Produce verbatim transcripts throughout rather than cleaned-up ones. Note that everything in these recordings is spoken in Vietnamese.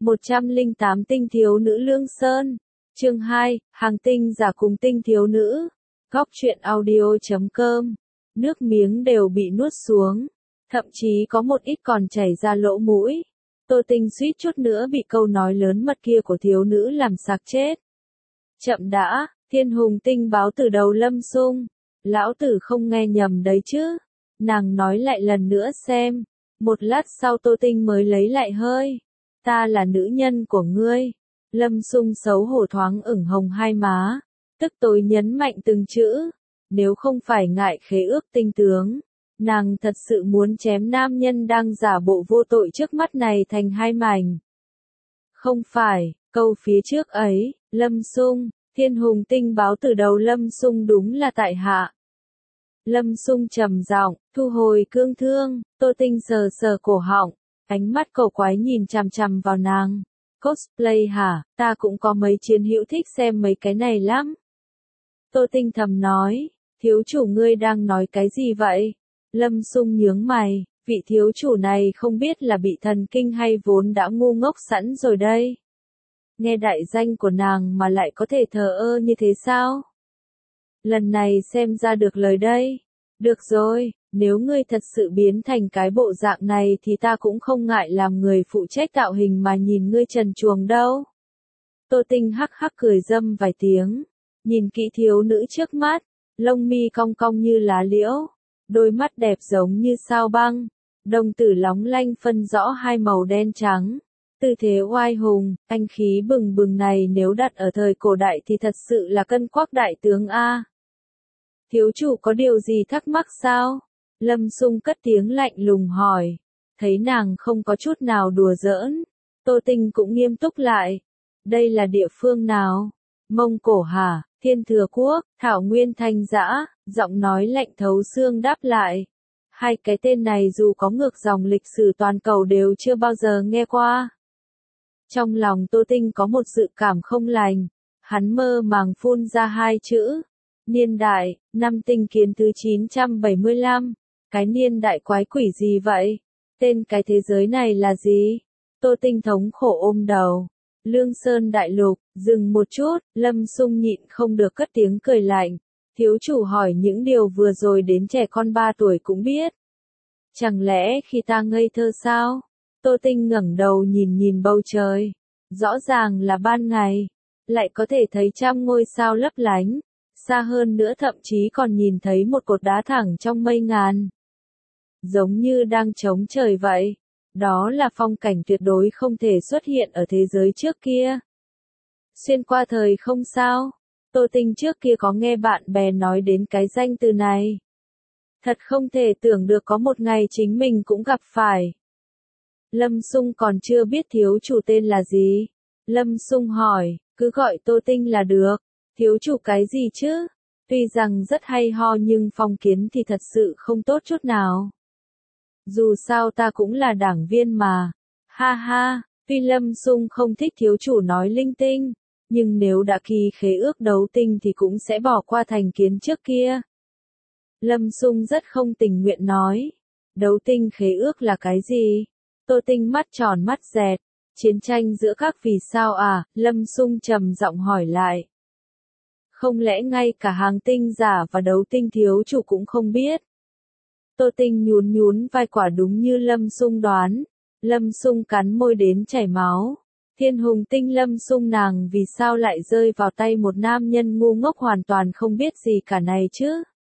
một trăm lẻ tám tinh thiếu nữ Lương Sơn. Chương hai, hàng tinh giả cùng tinh thiếu nữ. Góc truyện audio chấm com. Nước miếng đều bị nuốt xuống, thậm chí có một ít còn chảy ra lỗ mũi. Tô Tinh suýt chút nữa bị câu nói lớn mật kia của thiếu nữ làm sặc chết. Chậm đã, Thiên Hùng Tinh báo từ đầu Lâm Xung. Lão tử không nghe nhầm đấy chứ. Nàng nói lại lần nữa xem. Một lát sau Tô Tinh mới lấy lại hơi. Ta là nữ nhân của ngươi. Lâm Xung xấu hổ thoáng ửng hồng hai má. Tức tối nhấn mạnh từng chữ. Nếu không phải ngại khế ước tinh tướng, nàng thật sự muốn chém nam nhân đang giả bộ vô tội trước mắt này thành hai mảnh. Không phải, câu phía trước ấy, Lâm Xung, Thiên Hùng Tinh báo từ đầu Lâm Xung đúng là tại hạ. Lâm Xung trầm giọng, thu hồi cương thương. Tô Tinh sờ sờ cổ họng, ánh mắt cầu quái nhìn chằm chằm vào nàng. Cosplay hả, ta cũng có mấy chiến hữu thích xem mấy cái này lắm. Tô Tinh thầm nói, thiếu chủ ngươi đang nói cái gì vậy? Lâm Xung nhướng mày, vị thiếu chủ này không biết là bị thần kinh hay vốn đã ngu ngốc sẵn rồi đây. Nghe đại danh của nàng mà lại có thể thờ ơ như thế sao? Lần này xem ra được lời đây. Được rồi, nếu ngươi thật sự biến thành cái bộ dạng này thì ta cũng không ngại làm người phụ trách tạo hình mà nhìn ngươi trần truồng đâu. Tô Tinh hắc hắc cười dâm vài tiếng, nhìn kỹ thiếu nữ trước mắt, lông mi cong cong như lá liễu, đôi mắt đẹp giống như sao băng, đồng tử lóng lanh phân rõ hai màu đen trắng. Tư thế oai hùng, anh khí bừng bừng này nếu đặt ở thời cổ đại thì thật sự là cân quắc đại tướng A. Thiếu chủ có điều gì thắc mắc sao? Lâm Xung cất tiếng lạnh lùng hỏi. Thấy nàng không có chút nào đùa giỡn, Tô Tinh cũng nghiêm túc lại. Đây là địa phương nào? Mông Cổ hả? Thiên Thừa Quốc, Thảo Nguyên Thanh Dã, giọng nói lạnh thấu xương đáp lại. Hai cái tên này dù có ngược dòng lịch sử toàn cầu đều chưa bao giờ nghe qua. Trong lòng Tô Tinh có một dự cảm không lành, hắn mơ màng phun ra hai chữ. Niên đại, năm tinh kiến thứ chín trăm bảy mươi lăm, cái niên đại quái quỷ gì vậy? Tên cái thế giới này là gì? Tô Tinh thống khổ ôm đầu. Lương Sơn đại lục, dừng một chút, Lâm Xung nhịn không được cất tiếng cười lạnh. Thiếu chủ hỏi những điều vừa rồi đến trẻ con ba tuổi cũng biết. Chẳng lẽ khi ta ngây thơ sao? Tô Tinh ngẩng đầu nhìn nhìn bầu trời. Rõ ràng là ban ngày, lại có thể thấy trăm ngôi sao lấp lánh. Xa hơn nữa thậm chí còn nhìn thấy một cột đá thẳng trong mây ngàn. Giống như đang trống trời vậy. Đó là phong cảnh tuyệt đối không thể xuất hiện ở thế giới trước kia. Xuyên qua thời không sao? Tô Tinh trước kia có nghe bạn bè nói đến cái danh từ này. Thật không thể tưởng được có một ngày chính mình cũng gặp phải. Lâm Xung còn chưa biết thiếu chủ tên là gì. Lâm Xung hỏi, cứ gọi Tô Tinh là được. Thiếu chủ cái gì chứ? Tuy rằng rất hay ho nhưng phong kiến thì thật sự không tốt chút nào. Dù sao ta cũng là đảng viên mà. Ha ha, tuy Lâm Xung không thích thiếu chủ nói linh tinh, nhưng nếu đã ký khế ước đấu tinh thì cũng sẽ bỏ qua thành kiến trước kia. Lâm Xung rất không tình nguyện nói. Đấu tinh khế ước là cái gì? Tô Tinh mắt tròn mắt dẹt. Chiến tranh giữa các vì sao à? Lâm Xung trầm giọng hỏi lại. Không lẽ ngay cả hàng tinh giả và đấu tinh thiếu chủ cũng không biết? Tô Tinh nhún nhún vai quả đúng như Lâm Xung đoán. Lâm Xung cắn môi đến chảy máu. Thiên Hùng Tinh Lâm Xung nàng vì sao lại rơi vào tay một nam nhân ngu ngốc hoàn toàn không biết gì cả này chứ?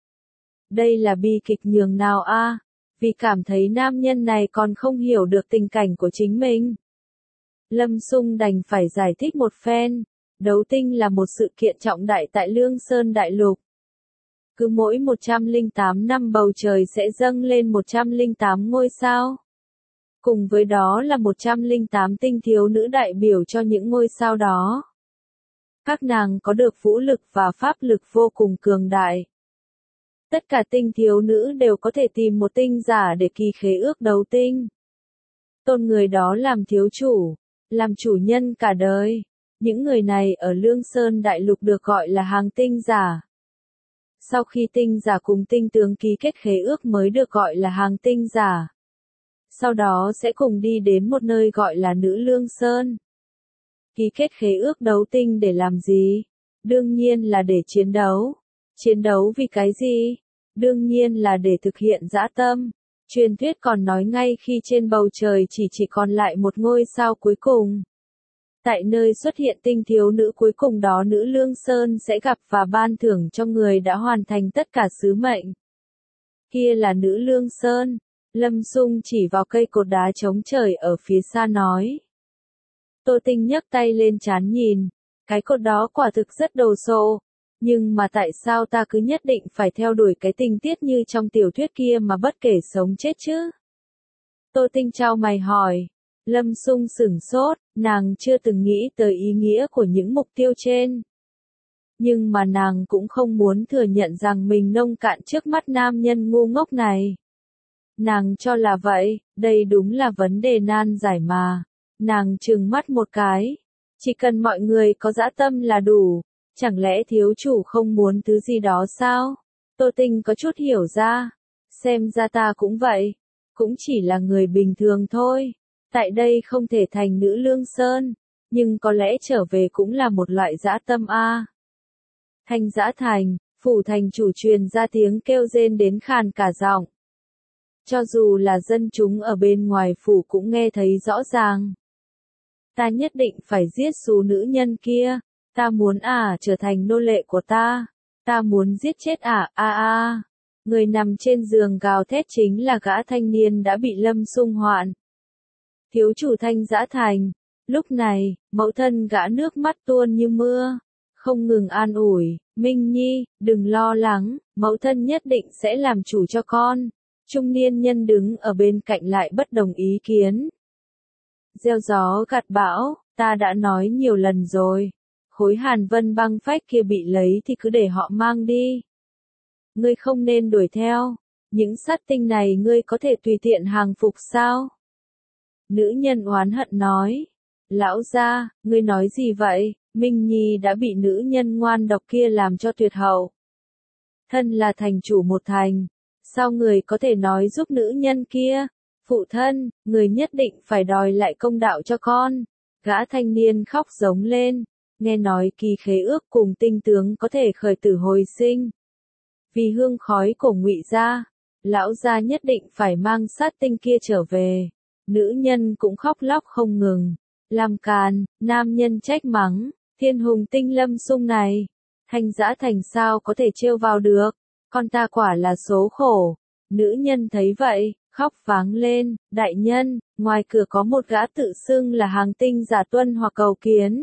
Đây là bi kịch nhường nào a? À? Vì cảm thấy nam nhân này còn không hiểu được tình cảnh của chính mình. Lâm Xung đành phải giải thích một phen. Đấu tinh là một sự kiện trọng đại tại Lương Sơn Đại Lục. Cứ mỗi một trăm lẻ tám năm bầu trời sẽ dâng lên một trăm lẻ tám ngôi sao. Cùng với đó là một trăm lẻ tám tinh thiếu nữ đại biểu cho những ngôi sao đó. Các nàng có được vũ lực và pháp lực vô cùng cường đại. Tất cả tinh thiếu nữ đều có thể tìm một tinh giả để ký khế ước đấu tinh. Tôn người đó làm thiếu chủ, làm chủ nhân cả đời. Những người này ở Lương Sơn Đại Lục được gọi là hàng tinh giả. Sau khi tinh giả cùng tinh tướng ký kết khế ước mới được gọi là hàng tinh giả. sau đó sẽ cùng đi đến một nơi gọi là Nữ Lương Sơn. Ký kết khế ước đấu tinh để làm gì? Đương nhiên là để chiến đấu. Chiến đấu vì cái gì? Đương nhiên là để thực hiện dã tâm. Truyền thuyết còn nói ngay khi trên bầu trời chỉ chỉ còn lại một ngôi sao cuối cùng. Tại nơi xuất hiện tinh thiếu nữ cuối cùng đó Nữ Lương Sơn sẽ gặp và ban thưởng cho người đã hoàn thành tất cả sứ mệnh. Kia là Nữ Lương Sơn. Lâm Sung chỉ vào cây cột đá trống trời ở phía xa nói. Tô Tinh nhấc tay lên trán nhìn. Cái cột đó quả thực rất đồ sộ. Nhưng mà tại sao ta cứ nhất định phải theo đuổi cái tình tiết như trong tiểu thuyết kia mà bất kể sống chết chứ? Tô Tinh chau mày hỏi. Lâm Sung sửng sốt, nàng chưa từng nghĩ tới ý nghĩa của những mục tiêu trên. Nhưng mà nàng cũng không muốn thừa nhận rằng mình nông cạn trước mắt nam nhân ngu ngốc này. Nàng cho là vậy, đây đúng là vấn đề nan giải mà. Nàng trừng mắt một cái. Chỉ cần mọi người có dã tâm là đủ. Chẳng lẽ thiếu chủ không muốn thứ gì đó sao? Tô Tinh có chút hiểu ra. Xem ra ta cũng vậy. Cũng chỉ là người bình thường thôi. Tại đây không thể thành Nữ Lương Sơn. Nhưng có lẽ trở về cũng là một loại dã tâm a. Thanh Dã Thành, phủ thành chủ truyền ra tiếng kêu rên đến khàn cả giọng. Cho dù là dân chúng ở bên ngoài phủ cũng nghe thấy rõ ràng. Ta nhất định phải giết số nữ nhân kia. Ta muốn ả à, trở thành nô lệ của ta. Ta muốn giết chết ả, à, a a. Người nằm trên giường gào thét chính là gã thanh niên đã bị Lâm Sung hoạn. Thiếu chủ Thanh Dã Thành. Lúc này, mẫu thân gã nước mắt tuôn như mưa. Không ngừng an ủi, Minh Nhi, đừng lo lắng, mẫu thân nhất định sẽ làm chủ cho con. Trung niên nhân đứng ở bên cạnh lại bất đồng ý kiến. Gieo gió gặt bão, ta đã nói nhiều lần rồi. Khối hàn vân băng phách kia bị lấy thì cứ để họ mang đi. Ngươi không nên đuổi theo. Những sát tinh này ngươi có thể tùy tiện hàng phục sao? Nữ nhân oán hận nói. Lão gia, ngươi nói gì vậy? Minh Nhi đã bị nữ nhân ngoan độc kia làm cho tuyệt hậu. Thân là thành chủ một thành. Sao người có thể nói giúp nữ nhân kia? Phụ thân, người nhất định phải đòi lại công đạo cho con. Gã thanh niên khóc giống lên. Nghe nói kỳ khế ước cùng tinh tướng có thể khởi tử hồi sinh. Vì hương khói của Ngụy gia, lão gia nhất định phải mang sát tinh kia trở về. Nữ nhân cũng khóc lóc không ngừng. Làm càn, nam nhân trách mắng, thiên hùng tinh Lâm Sung này. Thanh Dã Thành sao có thể trêu vào được, con ta quả là số khổ. Nữ nhân thấy vậy, khóc váng lên, đại nhân, ngoài cửa có một gã tự xưng là hàng tinh giả tuân hoặc cầu kiến.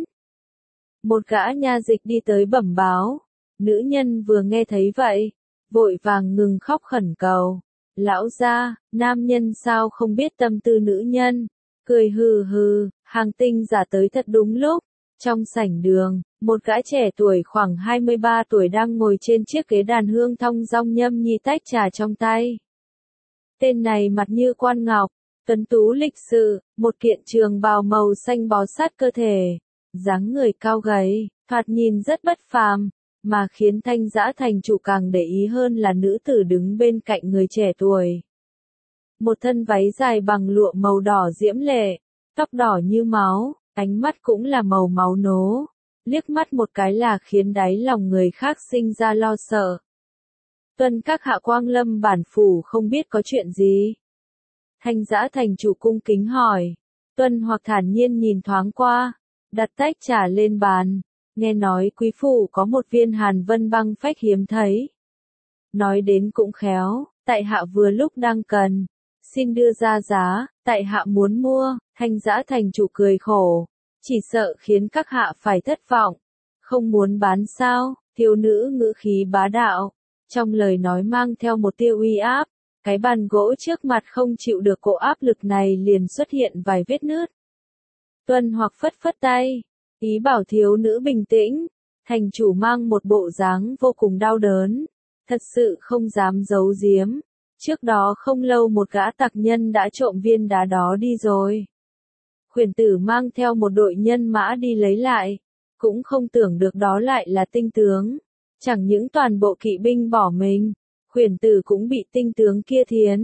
Một gã nha dịch đi tới bẩm báo. Nữ nhân vừa nghe thấy vậy, vội vàng ngừng khóc khẩn cầu. Lão gia, nam nhân sao không biết tâm tư nữ nhân. Cười hừ hừ, hàng tinh giả tới thật đúng lúc. Trong sảnh đường, một gã trẻ tuổi khoảng hai mươi ba tuổi đang ngồi trên chiếc ghế đàn hương thong dong nhâm nhi tách trà trong tay. Tên này mặt như quan ngọc, tuấn tú lịch sự, một kiện trường bào màu xanh bó sát cơ thể. Dáng người cao gầy, thoạt nhìn rất bất phàm, mà khiến Thanh Dã Thành chủ càng để ý hơn là nữ tử đứng bên cạnh người trẻ tuổi. Một thân váy dài bằng lụa màu đỏ diễm lệ, tóc đỏ như máu, ánh mắt cũng là màu máu nố, liếc mắt một cái là khiến đáy lòng người khác sinh ra lo sợ. Tuân các hạ quang lâm bản phủ không biết có chuyện gì? Thanh Dã Thành chủ cung kính hỏi. Tuân hoặc thản nhiên nhìn thoáng qua, đặt tách trà lên bàn, nghe nói quý phủ có một viên hàn vân băng phách hiếm thấy. Nói đến cũng khéo, tại hạ vừa lúc đang cần, xin đưa ra giá, tại hạ muốn mua. Thanh Dã Thành chủ cười khổ, chỉ sợ khiến các hạ phải thất vọng. Không muốn bán sao? Thiếu nữ ngữ khí bá đạo, trong lời nói mang theo một tia uy áp. Cái bàn gỗ trước mặt không chịu được cỗ áp lực này liền xuất hiện vài vết nứt. Tuân hoặc phất phất tay, ý bảo thiếu nữ bình tĩnh. Thành chủ mang một bộ dáng vô cùng đau đớn, thật sự không dám giấu giếm. Trước đó không lâu một gã tặc nhân đã trộm viên đá đó đi rồi. Khuyển tử mang theo một đội nhân mã đi lấy lại, cũng không tưởng được đó lại là tinh tướng. Chẳng những toàn bộ kỵ binh bỏ mình, khuyển tử cũng bị tinh tướng kia thiến.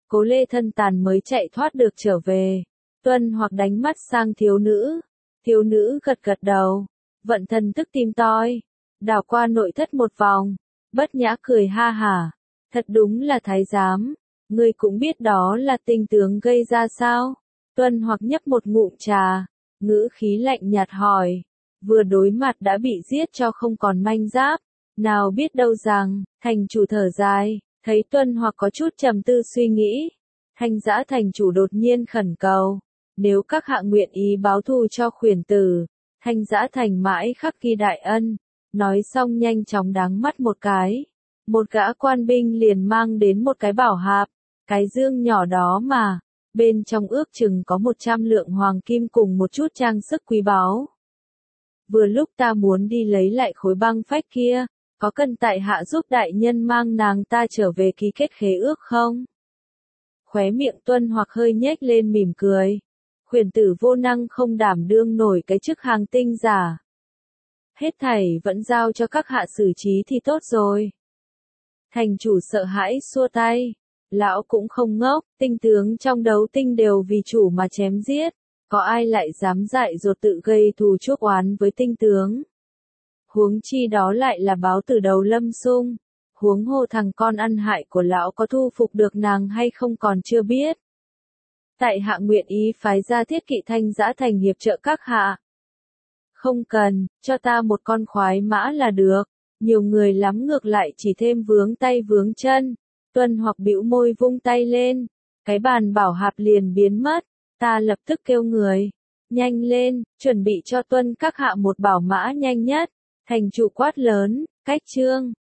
Cố Lê thân tàn mới chạy thoát được trở về. Tuân Hoặc đánh mắt sang thiếu nữ. Thiếu nữ gật gật đầu, vận thần tức tìm tòi, đảo qua nội thất một vòng, bất nhã cười ha hả. Thật đúng là thái giám, ngươi cũng biết đó là tinh tướng gây ra sao? Tuân Hoặc nhấp một ngụm trà, ngữ khí lạnh nhạt hỏi, vừa đối mặt đã bị giết cho không còn manh giáp, nào biết đâu rằng, thành chủ thở dài, thấy Tuân Hoặc có chút trầm tư suy nghĩ. Thanh Dã thành chủ đột nhiên khẩn cầu, nếu các hạ nguyện ý báo thù cho khuyển tử, Thanh Dã thành mãi khắc ghi đại ân. Nói xong nhanh chóng đắng mắt một cái. Một gã quan binh liền mang đến một cái bảo hạp, cái dương nhỏ đó mà, bên trong ước chừng có một trăm lượng hoàng kim cùng một chút trang sức quý báu. Vừa lúc ta muốn đi lấy lại khối băng phách kia, có cần tại hạ giúp đại nhân mang nàng ta trở về ký kết khế ước không? Khóe miệng Tuân Hoặc hơi nhếch lên mỉm cười. Khuyển tử vô năng không đảm đương nổi cái chức hàng tinh giả. Hết thảy vẫn giao cho các hạ xử trí thì tốt rồi. Thành chủ sợ hãi xua tay. Lão cũng không ngốc, tinh tướng trong đấu tinh đều vì chủ mà chém giết. Có ai lại dám dại dột tự gây thù chuốc oán với tinh tướng? Huống chi đó lại là báo từ đầu Lâm Xung. Huống hồ thằng con ăn hại của lão có thu phục được nàng hay không còn chưa biết. Tại hạ nguyện ý phái ra Thiết Kỵ Thanh Dã thành hiệp trợ các hạ. Không cần, cho ta một con khoái mã là được. Nhiều người lắm ngược lại chỉ thêm vướng tay vướng chân. Tuân Hoặc bĩu môi vung tay lên. Cái bàn bảo hạp liền biến mất. Ta lập tức kêu người. Nhanh lên, chuẩn bị cho Tuân các hạ một bảo mã nhanh nhất. Thành chủ quát lớn, cách chương.